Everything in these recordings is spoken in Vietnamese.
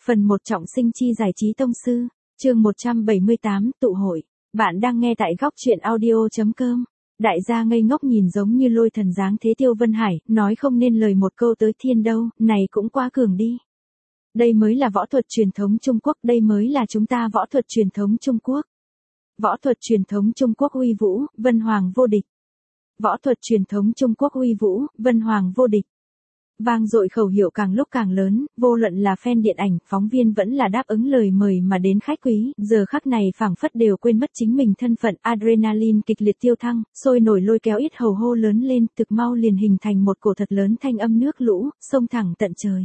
Phần 1 trọng sinh chi giải trí tông sư, chương 178, tụ hội. Bạn đang nghe tại góc truyện audio.com. Đại gia ngây ngốc nhìn giống như lôi thần dáng thế Tiêu Vân Hải, nói không nên lời một câu tới thiên đâu, này cũng quá cường đi. Đây mới là võ thuật truyền thống Trung Quốc, đây mới là chúng ta võ thuật truyền thống Trung Quốc. Võ thuật truyền thống Trung Quốc uy vũ, vân hoàng vô địch. Võ thuật truyền thống Trung Quốc uy vũ, vân hoàng vô địch. Vang dội khẩu hiệu càng lúc càng lớn, vô luận là fan điện ảnh, phóng viên vẫn là đáp ứng lời mời mà đến khách quý, giờ khắc này phảng phất đều quên mất chính mình thân phận, adrenaline kịch liệt tiêu thăng, sôi nổi lôi kéo ít hầu hô lớn lên, thực mau liền hình thành một cổ thật lớn thanh âm nước lũ, xông thẳng tận trời.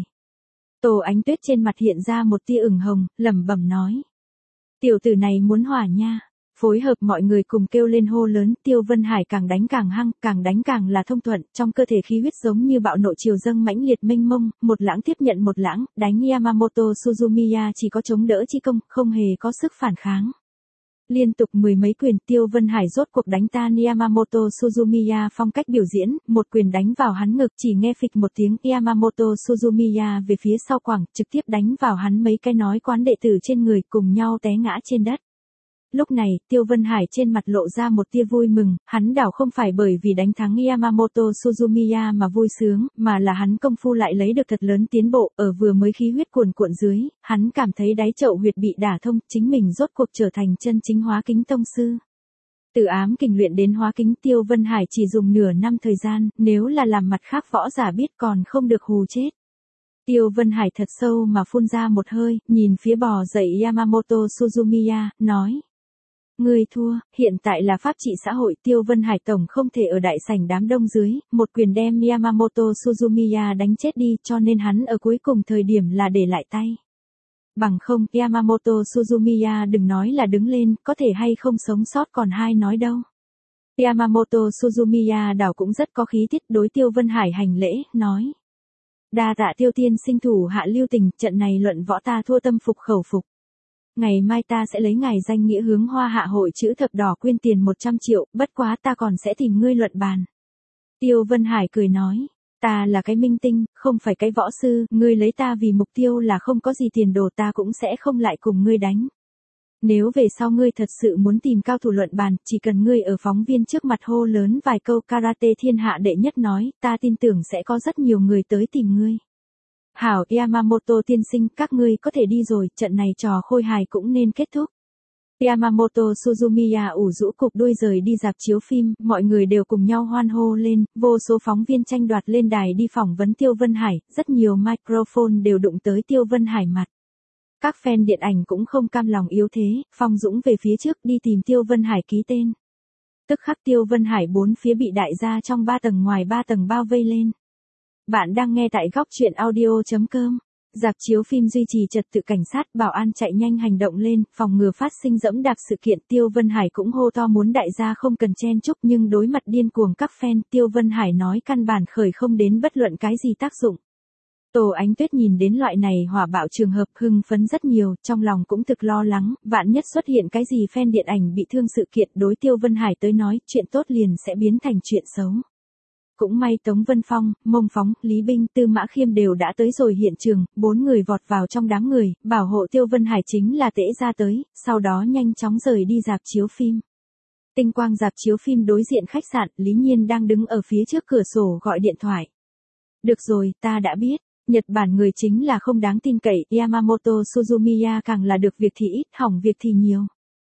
Tô Ánh Tuyết trên mặt hiện ra một tia ửng hồng, lẩm bẩm nói: "Tiểu tử này muốn hỏa nha." Phối hợp mọi người cùng kêu lên hô lớn, Tiêu Vân Hải càng đánh càng hăng, càng đánh càng là thông thuận, trong cơ thể khí huyết giống như bạo nộ triều dâng mãnh liệt mênh mông, một lãng tiếp nhận một lãng, đánh Yamamoto Suzumiya chỉ có chống đỡ chi công, không hề có sức phản kháng. Liên tục mười mấy quyền, Tiêu Vân Hải rốt cuộc đánh tan Yamamoto Suzumiya phong cách biểu diễn, một quyền đánh vào hắn ngực, chỉ nghe phịch một tiếng, Yamamoto Suzumiya về phía sau quẳng, trực tiếp đánh vào hắn mấy cái nói quán đệ tử trên người, cùng nhau té ngã trên đất. Lúc này, Tiêu Vân Hải trên mặt lộ ra một tia vui mừng, hắn đảo không phải bởi vì đánh thắng Yamamoto Suzumiya mà vui sướng, mà là hắn công phu lại lấy được thật lớn tiến bộ, ở vừa mới khí huyết cuồn cuộn dưới, hắn cảm thấy đáy chậu huyệt bị đả thông, chính mình rốt cuộc trở thành chân chính hóa kính tông sư. Từ ám kình luyện đến hóa kính, Tiêu Vân Hải chỉ dùng nửa năm thời gian, nếu là làm mặt khác võ giả biết còn không được hù chết. Tiêu Vân Hải thật sâu mà phun ra một hơi, nhìn phía bò dậy Yamamoto Suzumiya, nói: "Ngươi thua, hiện tại là pháp trị xã hội." Tiêu Vân Hải tổng không thể ở đại sảnh đám đông dưới, một quyền đem Yamamoto Suzumiya đánh chết đi, cho nên hắn ở cuối cùng thời điểm là để lại tay. Bằng không, Yamamoto Suzumiya đừng nói là đứng lên, có thể hay không sống sót còn hai nói đâu. Yamamoto Suzumiya đảo cũng rất có khí tiết, đối Tiêu Vân Hải hành lễ, nói: "Đa tạ Tiêu tiên sinh thủ hạ lưu tình, trận này luận võ ta thua tâm phục khẩu phục. Ngày mai ta sẽ lấy ngài danh nghĩa hướng Hoa Hạ hội chữ thập đỏ quyên tiền 100 triệu, bất quá ta còn sẽ tìm ngươi luận bàn." Tiêu Vân Hải cười nói: "Ta là cái minh tinh, không phải cái võ sư, ngươi lấy ta vì mục tiêu là không có gì tiền đồ, ta cũng sẽ không lại cùng ngươi đánh. Nếu về sau ngươi thật sự muốn tìm cao thủ luận bàn, chỉ cần ngươi ở phóng viên trước mặt hô lớn vài câu karate thiên hạ đệ nhất nói, ta tin tưởng sẽ có rất nhiều người tới tìm ngươi." "Hảo Yamamoto tiên sinh, các ngươi có thể đi rồi, trận này trò khôi hài cũng nên kết thúc." Yamamoto Suzumiya ủ rũ cục đuôi rời đi rạp chiếu phim, mọi người đều cùng nhau hoan hô lên, vô số phóng viên tranh đoạt lên đài đi phỏng vấn Tiêu Vân Hải, rất nhiều microphone đều đụng tới Tiêu Vân Hải mặt. Các fan điện ảnh cũng không cam lòng yếu thế, phong dũng về phía trước đi tìm Tiêu Vân Hải ký tên. Tức khắc Tiêu Vân Hải bốn phía bị đại gia trong 3 tầng ngoài 3 tầng bao vây lên. Bạn đang nghe tại góc truyện audio.com. Rạp chiếu phim duy trì trật tự, cảnh sát bảo an chạy nhanh hành động lên, phòng ngừa phát sinh dẫm đạp sự kiện. Tiêu Vân Hải cũng hô to muốn đại gia không cần chen chúc, nhưng đối mặt điên cuồng các fan, Tiêu Vân Hải nói căn bản khởi không đến bất luận cái gì tác dụng. Tô Ánh Tuyết nhìn đến loại này hỏa bạo trường hợp hưng phấn rất nhiều, trong lòng cũng thực lo lắng, vạn nhất xuất hiện cái gì fan điện ảnh bị thương sự kiện, đối Tiêu Vân Hải tới nói, chuyện tốt liền sẽ biến thành chuyện xấu. Cũng may Tống Vân Phong, Mông Phóng, Lý Binh, Tư Mã Khiêm đều đã tới rồi hiện trường, 4 người vọt vào trong đám người, bảo hộ Tiêu Vân Hải chính là tễ ra tới, sau đó nhanh chóng rời đi rạp chiếu phim. Tinh quang rạp chiếu phim đối diện khách sạn, Lý Nhiên đang đứng ở phía trước cửa sổ gọi điện thoại. "Được rồi, ta đã biết, Nhật Bản người chính là không đáng tin cậy, Yamamoto Suzumiya càng là được việc thì ít, hỏng việc thì nhiều.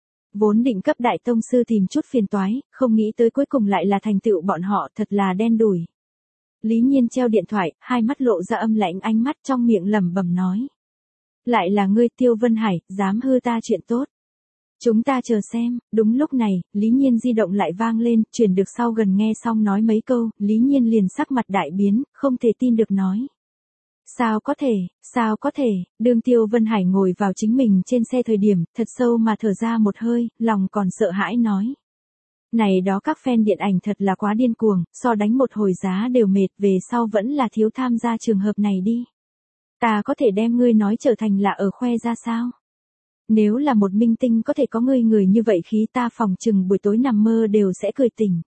Vốn định cấp đại tông sư tìm chút phiền toái, không nghĩ tới cuối cùng lại là thành tựu bọn họ, thật là đen đủi." Lý Nhiên treo điện thoại, hai mắt lộ ra âm lãnh, ánh mắt trong miệng lẩm bẩm nói: "Lại là ngươi Tiêu Vân Hải, dám hư ta chuyện tốt. Chúng ta chờ xem." Đúng lúc này, Lý Nhiên di động lại vang lên, chuyển được sau gần nghe xong nói mấy câu, Lý Nhiên liền sắc mặt đại biến, không thể tin được nói: Sao có thể, đương Tiêu Vân Hải ngồi vào chính mình trên xe thời điểm, thật sâu mà thở ra một hơi, lòng còn sợ hãi nói: "Này đó các fan điện ảnh thật là quá điên cuồng, so đánh một hồi giá đều mệt, về sau vẫn là thiếu tham gia trường hợp này đi. Ta có thể đem ngươi nói trở thành là ở khoe ra sao? Nếu là một minh tinh có thể có ngươi người như vậy khí, ta phòng chừng buổi tối nằm mơ đều sẽ cười tỉnh.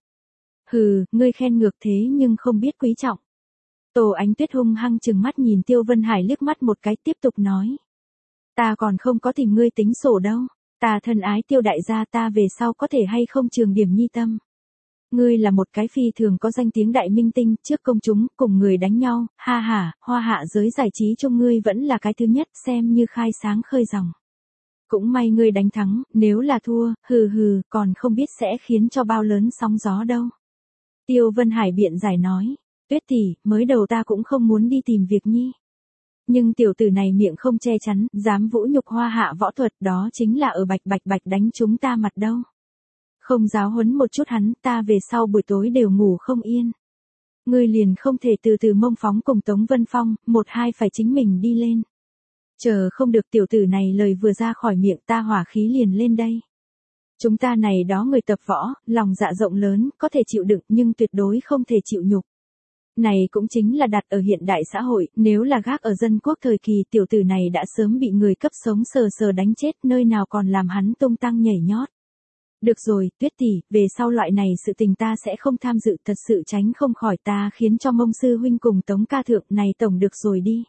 Hừ, ngươi khen ngược thế nhưng không biết quý trọng." Tô Ánh Tuyết hung hăng trừng mắt nhìn Tiêu Vân Hải liếc mắt một cái, tiếp tục nói: Ta còn không có tìm ngươi tính sổ đâu. Ta thân ái Tiêu đại gia, ta về sau có thể hay không trường điểm nhi tâm. Ngươi là một cái phi thường có danh tiếng đại minh tinh, trước công chúng, cùng người đánh nhau, ha ha, hoa hạ giới giải trí trong ngươi vẫn là cái thứ nhất, xem như khai sáng khơi dòng. Cũng may ngươi đánh thắng, nếu là thua, hừ hừ, còn không biết sẽ khiến cho bao lớn sóng gió đâu. Tiêu Vân Hải biện giải nói, Tuyết tỷ, mới đầu ta cũng không muốn đi tìm việc nhi. Nhưng tiểu tử này miệng không che chắn, dám vũ nhục hoa hạ võ thuật, đó chính là ở bạch bạch bạch đánh chúng ta mặt đâu. Không giáo huấn một chút hắn, ta về sau buổi tối đều ngủ không yên. Ngươi liền không thể từ từ mông phóng cùng Tống Vân Phong, một hai phải chính mình đi lên. Chờ không được, tiểu tử này lời vừa ra khỏi miệng ta hỏa khí liền lên đây. Chúng ta này đó người tập võ, lòng dạ rộng lớn, có thể chịu đựng nhưng tuyệt đối không thể chịu nhục. Này cũng chính là đặt ở hiện đại xã hội, nếu là gác ở dân quốc thời kỳ, tiểu tử này đã sớm bị người cấp sống sờ sờ đánh chết, nơi nào còn làm hắn tung tăng nhảy nhót. Được rồi, Tuyết tỷ, về sau loại này sự tình ta sẽ không tham dự, thật sự tránh không khỏi, ta khiến cho Mông sư huynh cùng Tống ca thượng này tổng được rồi đi.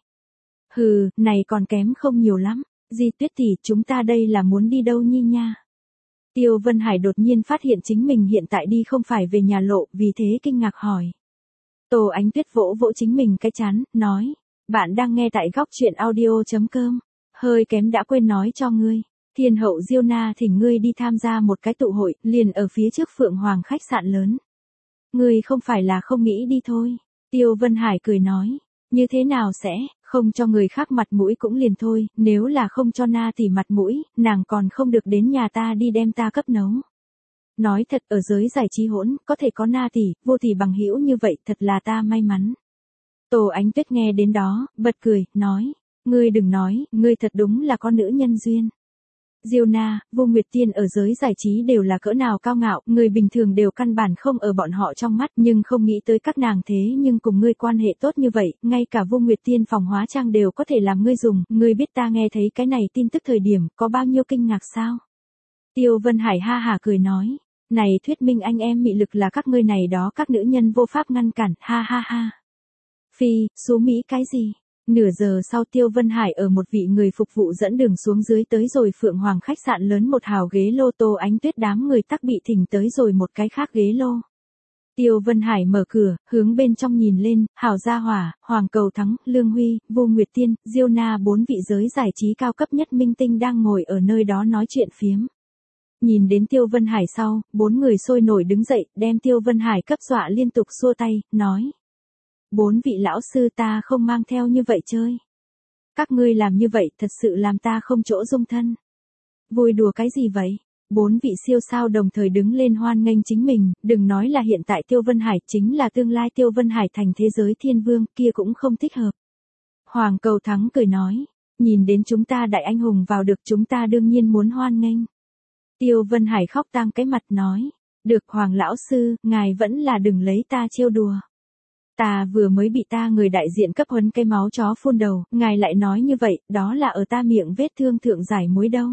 Hừ, này còn kém không nhiều lắm. Di Tuyết tỷ, chúng ta đây là muốn đi đâu nhi nha? Tiêu Vân Hải đột nhiên phát hiện chính mình hiện tại đi không phải về nhà lộ, vì thế kinh ngạc hỏi. Tô Ánh Tuyết vỗ vỗ chính mình cái chán, nói, bạn đang nghe tại góc truyện audio.com, hơi kém đã quên nói cho ngươi. Thiên hậu Diêu Na thỉnh ngươi đi tham gia một cái tụ hội, liền ở phía trước Phượng Hoàng khách sạn lớn. Ngươi không phải là không nghĩ đi thôi. Tiêu Vân Hải cười nói, như thế nào sẽ, không cho người khác mặt mũi cũng liền thôi, nếu là không cho Na tỷ mặt mũi, nàng còn không được đến nhà ta đi đem ta cấp nấu. Nói thật, ở giới giải trí hỗn, có thể có Na tỷ, Vô tỷ bằng hữu như vậy, thật là ta may mắn. Tô Ánh Tuyết nghe đến đó, bật cười, nói, ngươi đừng nói, ngươi thật đúng là con nữ nhân duyên. Diêu Na, Vô Nguyệt Tiên ở giới giải trí đều là cỡ nào cao ngạo, người bình thường đều căn bản không ở bọn họ trong mắt, nhưng không nghĩ tới các nàng thế nhưng cùng ngươi quan hệ tốt như vậy, ngay cả Vô Nguyệt Tiên phòng hóa trang đều có thể làm ngươi dùng, ngươi biết ta nghe thấy cái này tin tức thời điểm, có bao nhiêu kinh ngạc sao? Tiêu Vân Hải ha hả cười nói, này thuyết minh anh em mị lực là các ngươi này đó các nữ nhân vô pháp ngăn cản, ha ha ha. Phi, số Mỹ cái gì? Nửa giờ sau Tiêu Vân Hải ở một vị người phục vụ dẫn đường xuống dưới tới rồi Phượng Hoàng khách sạn lớn một hào ghế lô, Tô Ánh Tuyết đám người tắc bị thỉnh tới rồi một cái khác ghế lô. Tiêu Vân Hải mở cửa, hướng bên trong nhìn lên, Hào Gia Hỏa, Hoàng Cầu Thắng, Lương Huy, Vô Nguyệt Tiên, Diêu Na, 4 vị giới giải trí cao cấp nhất minh tinh đang ngồi ở nơi đó nói chuyện phiếm. Nhìn đến Tiêu Vân Hải sau, 4 người sôi nổi đứng dậy, đem Tiêu Vân Hải cấp dọa liên tục xua tay, nói. 4 vị lão sư, ta không mang theo như vậy chơi. Các ngươi làm như vậy thật sự làm ta không chỗ dung thân. Vui đùa cái gì vậy? 4 vị siêu sao đồng thời đứng lên hoan nghênh chính mình, đừng nói là hiện tại Tiêu Vân Hải, chính là tương lai Tiêu Vân Hải thành thế giới thiên vương, kia cũng không thích hợp. Hoàng Cầu Thắng cười nói, nhìn đến chúng ta đại anh hùng vào được, chúng ta đương nhiên muốn hoan nghênh. Tiêu Vân Hải khóc tang cái mặt nói, được Hoàng lão sư, ngài vẫn là đừng lấy ta trêu đùa. Ta vừa mới bị ta người đại diện cấp huấn cái máu chó phun đầu, ngài lại nói như vậy, đó là ở ta miệng vết thương thượng giải muối đâu.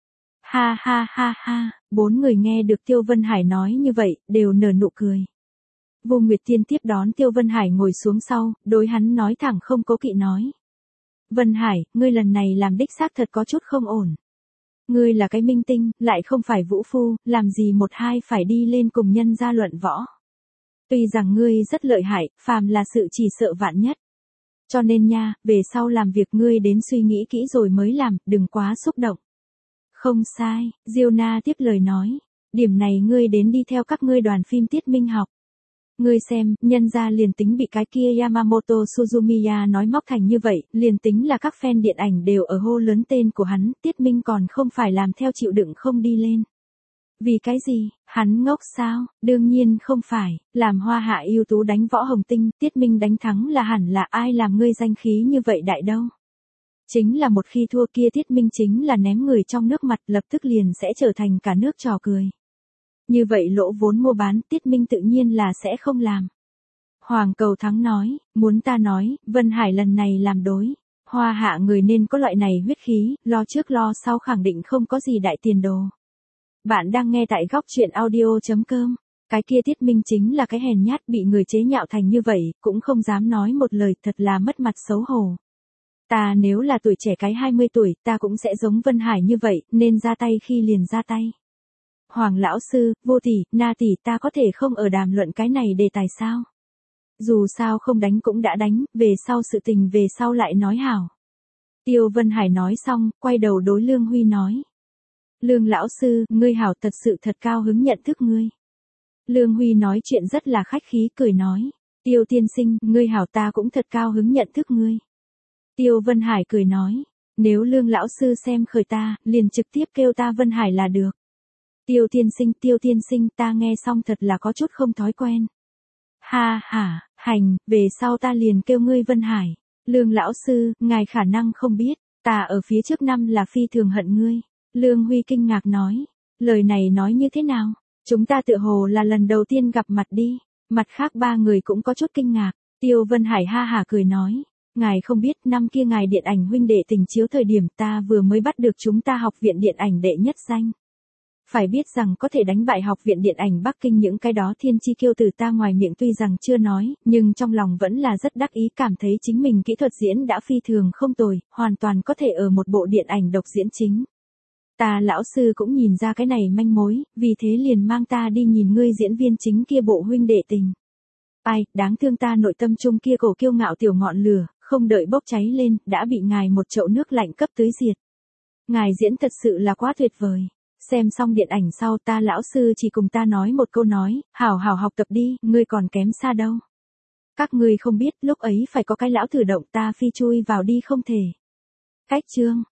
Ha ha ha ha, 4 người nghe được Tiêu Vân Hải nói như vậy, đều nở nụ cười. Vô Nguyệt Tiên tiếp đón Tiêu Vân Hải ngồi xuống sau, đối hắn nói thẳng không cố kỵ nói. Vân Hải, ngươi lần này làm đích xác thật có chút không ổn. Ngươi là cái minh tinh, lại không phải vũ phu, làm gì một hai phải đi lên cùng nhân gia luận võ. Tuy rằng ngươi rất lợi hại, phàm là sự chỉ sợ vạn nhất. Cho nên nha, về sau làm việc ngươi đến suy nghĩ kỹ rồi mới làm, đừng quá xúc động. Không sai, Diêu Na tiếp lời nói. Điểm này ngươi đến đi theo các ngươi đoàn phim Tiết Minh học. Ngươi xem, nhân gia liền tính bị cái kia Yamamoto Suzumiya nói móc thành như vậy, liền tính là các fan điện ảnh đều ở hô lớn tên của hắn, Tiết Minh còn không phải làm theo chịu đựng không đi lên. Vì cái gì, hắn ngốc sao, đương nhiên không phải, làm hoa hạ ưu tú đánh võ hồng tinh, Tiết Minh đánh thắng là hẳn là ai làm ngươi danh khí như vậy đại đâu. Chính là một khi thua kia Tiết Minh chính là ném người trong nước mặt, lập tức liền sẽ trở thành cả nước trò cười. Như vậy lỗ vốn mua bán, Tiết Minh tự nhiên là sẽ không làm. Hoàng Cầu Thắng nói, muốn ta nói, Vân Hải lần này làm đối. Hoa hạ người nên có loại này huyết khí, lo trước lo sau khẳng định không có gì đại tiền đồ. Bạn đang nghe tại góc truyện audio.com. Cái kia Tiết Minh chính là cái hèn nhát, bị người chế nhạo thành như vậy, cũng không dám nói một lời, thật là mất mặt xấu hổ. Ta nếu là tuổi trẻ cái 20 tuổi, ta cũng sẽ giống Vân Hải như vậy, nên ra tay khi liền ra tay. Hoàng lão sư, Vô tỷ, Na tỷ, ta có thể không ở đàm luận cái này đề tài sao? Dù sao không đánh cũng đã đánh, về sau sự tình về sau lại nói hảo. Tiêu Vân Hải nói xong, quay đầu đối Lương Huy nói. Lương lão sư, ngươi hảo, thật sự thật cao hứng nhận thức ngươi. Lương Huy nói chuyện rất là khách khí, cười nói. Tiêu tiên sinh, ngươi hảo, ta cũng thật cao hứng nhận thức ngươi. Tiêu Vân Hải cười nói. Nếu Lương lão sư xem khởi ta, liền trực tiếp kêu ta Vân Hải là được. Tiêu tiên sinh, ta nghe xong thật là có chút không thói quen. Ha ha, hành, về sau ta liền kêu ngươi Vân Hải. Lương lão sư, ngài khả năng không biết, ta ở phía trước năm là phi thường hận ngươi. Lương Huy kinh ngạc nói, lời này nói như thế nào? Chúng ta tựa hồ là lần đầu tiên gặp mặt đi. Mặt khác ba người cũng có chút kinh ngạc. Tiêu Vân Hải ha hả cười nói, ngài không biết năm kia ngài điện ảnh huynh đệ tình chiếu thời điểm ta vừa mới bắt được chúng ta học viện điện ảnh đệ nhất danh. Phải biết rằng có thể đánh bại học viện điện ảnh Bắc Kinh những cái đó thiên chi kiêu tử ta ngoài miệng tuy rằng chưa nói, nhưng trong lòng vẫn là rất đắc ý, cảm thấy chính mình kỹ thuật diễn đã phi thường không tồi, hoàn toàn có thể ở một bộ điện ảnh độc diễn chính. Ta lão sư cũng nhìn ra cái này manh mối, vì thế liền mang ta đi nhìn ngươi diễn viên chính kia bộ huynh đệ tình. Ai, đáng thương ta nội tâm trung kia cổ kiêu ngạo tiểu ngọn lửa, không đợi bốc cháy lên, đã bị ngài một chậu nước lạnh cấp tưới diệt. Ngài diễn thật sự là quá tuyệt vời. Xem xong điện ảnh sau, ta lão sư chỉ cùng ta nói một câu nói, hảo hảo học tập đi, ngươi còn kém xa đâu. Các ngươi không biết, lúc ấy phải có cái lão thử động ta phi chui vào đi không thể. Cách chương.